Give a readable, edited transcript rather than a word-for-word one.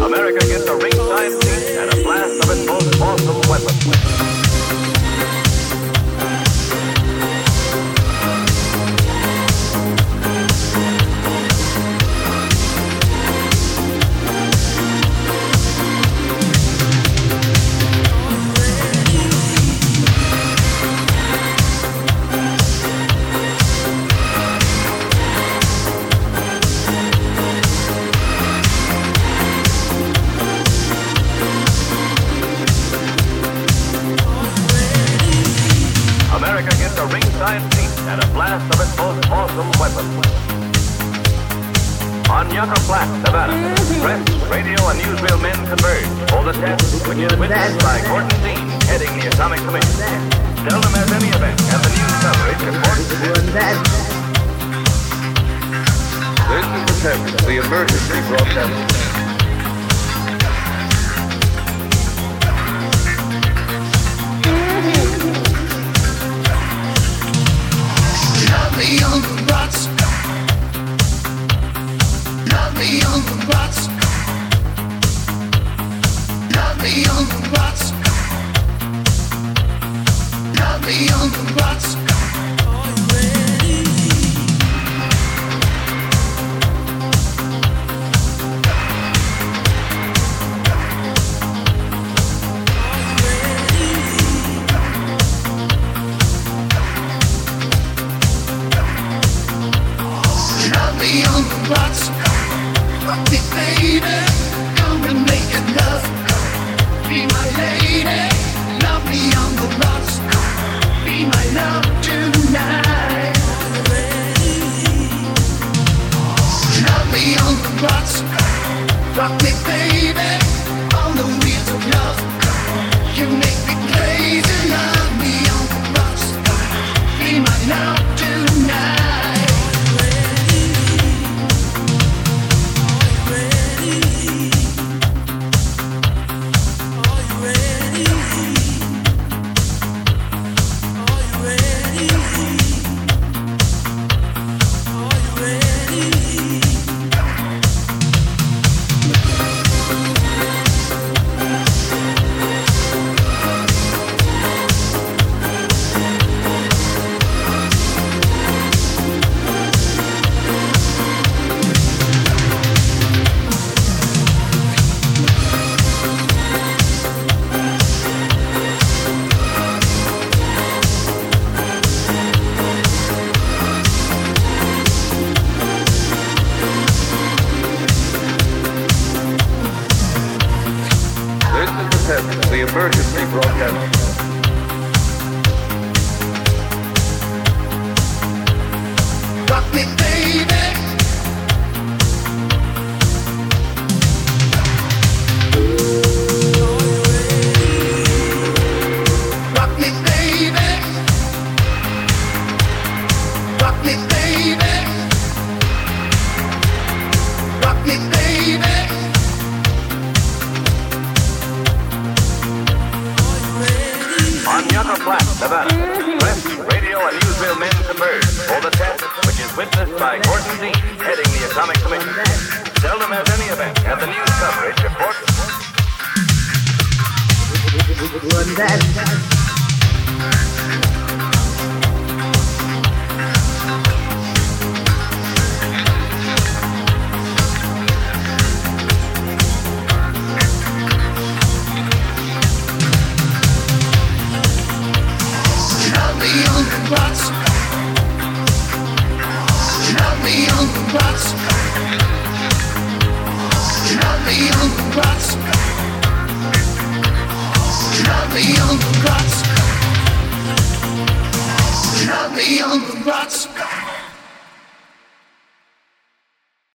America gets a ringside seat and a blast of its most awesome weapon. America gets a ringside seat and a blast of its most awesome weapon. On Yucca Flat, Nevada, press, radio, and newsreel men converge for the test, which is witnessed by Gordon Dean, heading the Atomic Commission. Seldom has any event and the news coverage reports. This is the test, the emergency broadcast. Love me on the rocks. Love me on the rocks. Love me on the rocks. Love me on the rocks. Rocks, rock me, baby. Come and make it love. Be my lady. Love me on the rocks. Be my love tonight. Love me on the rocks. Rock me, baby. On the wheels of love. You make me crazy. Love me on the rocks. Be my love tonight. The emergency broadcast. Rock me, baby. Rock me, baby. Rock me, baby. Rock me, baby. On Yucca Flat, Nevada, press, radio, and newsreel men converge for the test, which is witnessed by Gordon Dean, heading the Atomic Commission. Seldom has any event and the news coverage reports. Love me on the rocks. Love me on the rocks. Love me on the rocks.